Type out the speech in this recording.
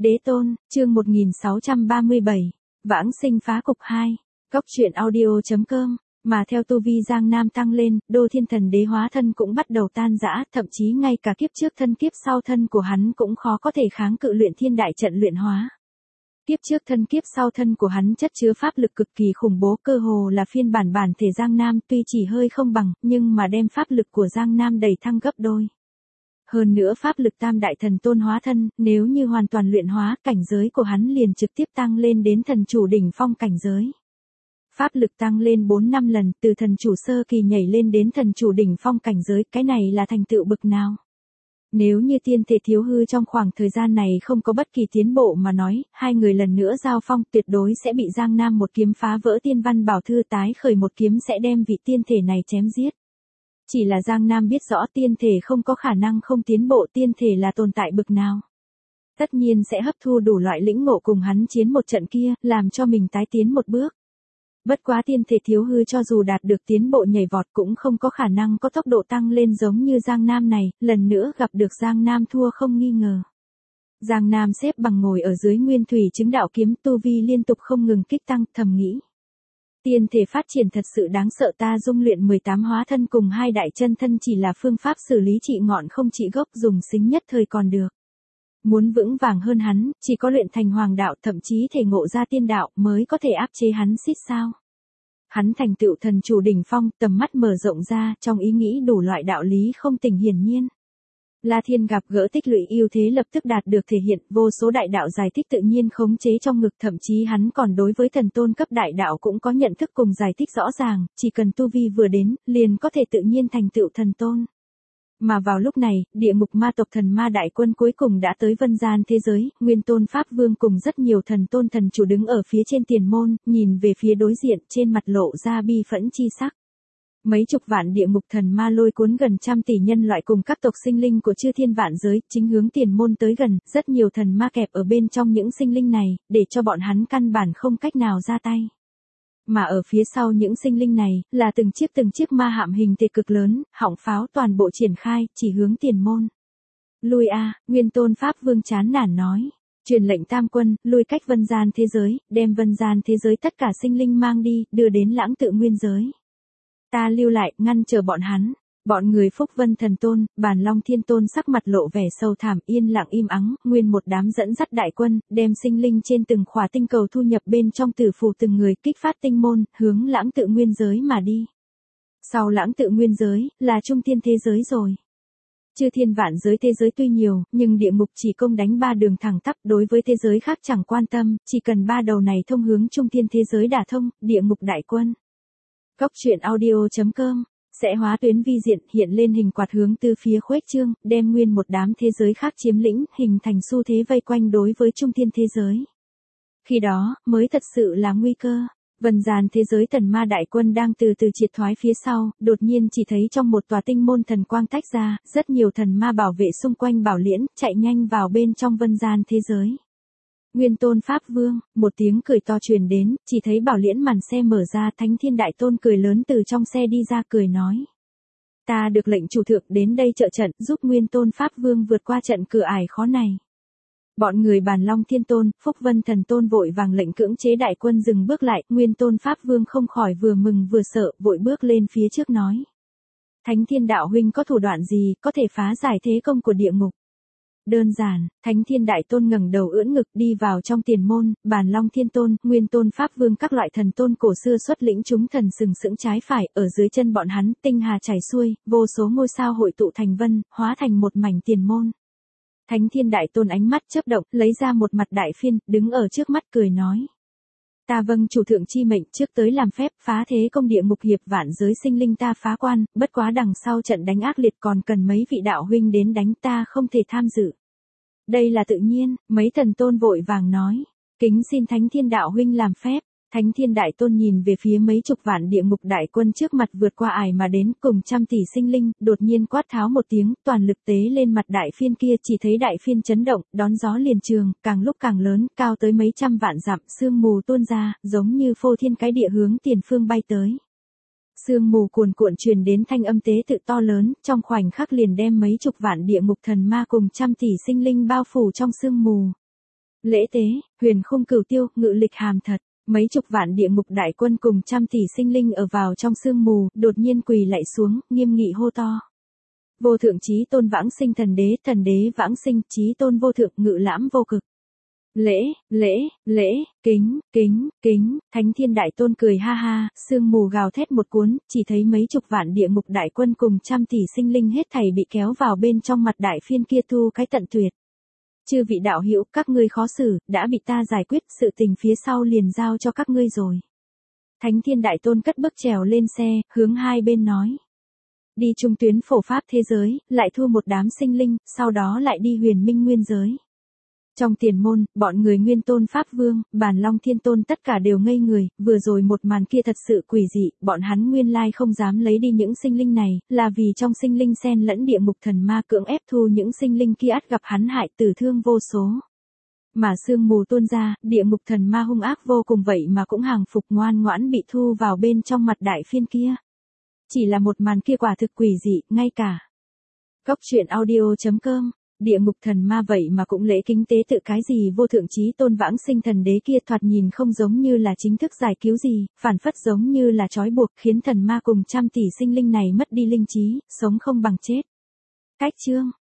Đế tôn, chương 1637, Vãng sinh phá cục 2, Cốc truyện audio.com, mà theo tu vi Giang Nam tăng lên, Đô Thiên Thần Đế hóa thân cũng bắt đầu tan rã, thậm chí ngay cả kiếp trước thân kiếp sau thân của hắn cũng khó có thể kháng cự luyện thiên đại trận luyện hóa. Kiếp trước thân kiếp sau thân của hắn chất chứa pháp lực cực kỳ khủng bố, cơ hồ là phiên bản bản thể Giang Nam, tuy chỉ hơi không bằng, nhưng mà đem pháp lực của Giang Nam đẩy thăng gấp đôi. Hơn nữa pháp lực tam đại thần tôn hóa thân, nếu như hoàn toàn luyện hóa, cảnh giới của hắn liền trực tiếp tăng lên đến thần chủ đỉnh phong cảnh giới. Pháp lực tăng lên 4-5 lần, từ thần chủ sơ kỳ nhảy lên đến thần chủ đỉnh phong cảnh giới, cái này là thành tựu bậc nào? Nếu như tiên thể thiếu hư trong khoảng thời gian này không có bất kỳ tiến bộ mà nói, hai người lần nữa giao phong tuyệt đối sẽ bị Giang Nam một kiếm phá vỡ tiên văn bảo thư, tái khởi một kiếm sẽ đem vị tiên thể này chém giết. Chỉ là Giang Nam biết rõ tiên thể không có khả năng không tiến bộ, tiên thể là tồn tại bậc nào. Tất nhiên sẽ hấp thu đủ loại lĩnh ngộ cùng hắn chiến một trận kia, làm cho mình tái tiến một bước. Bất quá tiên thể thiếu hư cho dù đạt được tiến bộ nhảy vọt cũng không có khả năng có tốc độ tăng lên giống như Giang Nam này, lần nữa gặp được Giang Nam thua không nghi ngờ. Giang Nam xếp bằng ngồi ở dưới nguyên thủy chứng đạo kiếm, tu vi liên tục không ngừng kích tăng, thầm nghĩ. Tiên thể phát triển thật sự đáng sợ, ta dung luyện 18 hóa thân cùng hai đại chân thân chỉ là phương pháp xử lý trị ngọn không trị gốc, dùng xính nhất thời còn được. Muốn vững vàng hơn hắn, chỉ có luyện thành hoàng đạo, thậm chí thể ngộ ra tiên đạo mới có thể áp chế hắn xít sao. Hắn thành tựu thần chủ đỉnh phong, tầm mắt mở rộng ra, trong ý nghĩ đủ loại đạo lý không tỉnh hiển nhiên. La Thiên gặp gỡ tích lũy ưu thế lập tức đạt được thể hiện, vô số đại đạo giải thích tự nhiên khống chế trong ngực, thậm chí hắn còn đối với thần tôn cấp đại đạo cũng có nhận thức cùng giải thích rõ ràng, chỉ cần tu vi vừa đến, liền có thể tự nhiên thành tựu thần tôn. Mà vào lúc này, địa ngục ma tộc thần ma đại quân cuối cùng đã tới vân gian thế giới, Nguyên Tôn Pháp Vương cùng rất nhiều thần tôn thần chủ đứng ở phía trên tiền môn, nhìn về phía đối diện, trên mặt lộ ra bi phẫn chi sắc. Mấy chục vạn địa ngục thần ma lôi cuốn gần trăm tỷ nhân loại cùng các tộc sinh linh của chư thiên vạn giới, chính hướng tiền môn tới gần, rất nhiều thần ma kẹp ở bên trong những sinh linh này, để cho bọn hắn căn bản không cách nào ra tay. Mà ở phía sau những sinh linh này, là từng chiếc ma hạm hình thể cực lớn, họng pháo toàn bộ triển khai, chỉ hướng tiền môn. Lui a, Nguyên Tôn Pháp Vương chán nản nói. Truyền lệnh tam quân, lui cách vân gian thế giới, đem vân gian thế giới tất cả sinh linh mang đi, đưa đến lãng tự nguyên giới. Ta lưu lại, ngăn chờ bọn hắn. Bọn người Phúc Vân Thần Tôn, Bàn Long Thiên Tôn sắc mặt lộ vẻ sâu thẳm, yên lặng im ắng, nguyên một đám dẫn dắt đại quân, đem sinh linh trên từng khỏa tinh cầu thu nhập bên trong tử phù từng người, kích phát tinh môn, hướng lãng tự nguyên giới mà đi. Sau lãng tự nguyên giới, là trung thiên thế giới rồi. Chư thiên vạn giới thế giới tuy nhiều, nhưng địa ngục chỉ công đánh 3 đường thẳng tắp, đối với thế giới khác chẳng quan tâm, chỉ cần 3 đầu này thông hướng trung thiên thế giới đả thông, địa ngục đại quân. Cốc truyện audio.com sẽ hóa tuyến vi diện, hiện lên hình quạt hướng từ phía khuếch trương, đem nguyên một đám thế giới khác chiếm lĩnh, hình thành xu thế vây quanh đối với trung thiên thế giới. Khi đó, mới thật sự là nguy cơ. Vân gian thế giới thần ma đại quân đang từ từ triệt thoái phía sau, đột nhiên chỉ thấy trong một tòa tinh môn thần quang tách ra, rất nhiều thần ma bảo vệ xung quanh bảo liễn, chạy nhanh vào bên trong vân gian thế giới. Nguyên Tôn Pháp Vương, một tiếng cười to truyền đến, chỉ thấy bảo liễn màn xe mở ra, Thánh Thiên Đại Tôn cười lớn từ trong xe đi ra cười nói. Ta được lệnh chủ thượng đến đây trợ trận, giúp Nguyên Tôn Pháp Vương vượt qua trận cửa ải khó này. Bọn người Bàn Long Thiên Tôn, Phúc Vân Thần Tôn vội vàng lệnh cưỡng chế đại quân dừng bước lại, Nguyên Tôn Pháp Vương không khỏi vừa mừng vừa sợ, vội bước lên phía trước nói. Thánh Thiên Đạo huynh có thủ đoạn gì, có thể phá giải thế công của địa ngục? Đơn giản, Thánh Thiên Đại Tôn ngẩng đầu ưỡn ngực đi vào trong tiền môn, Bàn Long Thiên Tôn, Nguyên Tôn Pháp Vương các loại thần tôn cổ xưa xuất lĩnh chúng thần sừng sững trái phải, ở dưới chân bọn hắn, tinh hà chảy xuôi, vô số ngôi sao hội tụ thành vân, hóa thành một mảnh tiền môn. Thánh Thiên Đại Tôn ánh mắt chớp động, lấy ra một mặt đại phiên, đứng ở trước mắt cười nói. Ta vâng chủ thượng chi mệnh, trước tới làm phép, phá thế công địa ngục hiệp vạn giới sinh linh ta phá quan, bất quá đằng sau trận đánh ác liệt còn cần mấy vị đạo huynh đến đánh, ta không thể tham dự. Đây là tự nhiên, mấy thần tôn vội vàng nói. Kính xin Thánh Thiên Đạo huynh làm phép. Thánh Thiên Đại Tôn nhìn về phía mấy chục vạn địa ngục đại quân trước mặt vượt qua ải mà đến cùng trăm tỷ sinh linh, đột nhiên quát tháo một tiếng, toàn lực tế lên mặt đại phiên kia, chỉ thấy đại phiên chấn động, đón gió liền trường, càng lúc càng lớn, cao tới mấy trăm vạn dặm, sương mù tuôn ra, giống như phô thiên cái địa hướng tiền phương bay tới. Sương mù cuồn cuộn truyền đến thanh âm tế tự to lớn, trong khoảnh khắc liền đem mấy chục vạn địa ngục thần ma cùng trăm tỷ sinh linh bao phủ trong sương mù. Lễ tế, huyền khung cửu tiêu, ngự lịch hàm thật. Mấy chục vạn địa ngục đại quân cùng trăm tỷ sinh linh ở vào trong sương mù, đột nhiên quỳ lạy xuống, nghiêm nghị hô to. Vô thượng chí tôn vãng sinh thần đế vãng sinh, chí tôn vô thượng ngự lãm vô cực. Lễ, kính, thánh thiên đại tôn cười ha ha, sương mù gào thét một cuốn, chỉ thấy mấy chục vạn địa ngục đại quân cùng trăm tỷ sinh linh hết thảy bị kéo vào bên trong mặt đại phiên kia thu cái tận tuyệt. Chư vị đạo hữu, các ngươi khó xử, đã bị ta giải quyết, sự tình phía sau liền giao cho các ngươi rồi. Thánh thiên đại tôn cất bước trèo lên xe, hướng hai bên nói. Đi trung tuyến phổ pháp thế giới, lại thu một đám sinh linh, sau đó lại đi huyền minh nguyên giới. Trong tiền môn, bọn người Nguyên Tôn Pháp Vương, Bàn Long Thiên Tôn tất cả đều ngây người, vừa rồi một màn kia thật sự quỷ dị, bọn hắn nguyên lai không dám lấy đi những sinh linh này, là vì trong sinh linh xen lẫn địa ngục thần ma cưỡng ép thu những sinh linh kia ắt gặp hắn hại tử thương vô số. Mà sương mù tuôn ra, địa ngục thần ma hung ác vô cùng vậy mà cũng hàng phục ngoan ngoãn bị thu vào bên trong mặt đại phiên kia. Chỉ là một màn kia quả thực quỷ dị, ngay cả. Cốc truyện audio.com Địa ngục thần ma vậy mà cũng lễ kính tế tự cái gì vô thượng chí tôn vãng sinh thần đế kia thoạt nhìn không giống như là chính thức giải cứu gì, phản phất giống như là trói buộc khiến thần ma cùng trăm tỷ sinh linh này mất đi linh trí, sống không bằng chết. Cách chương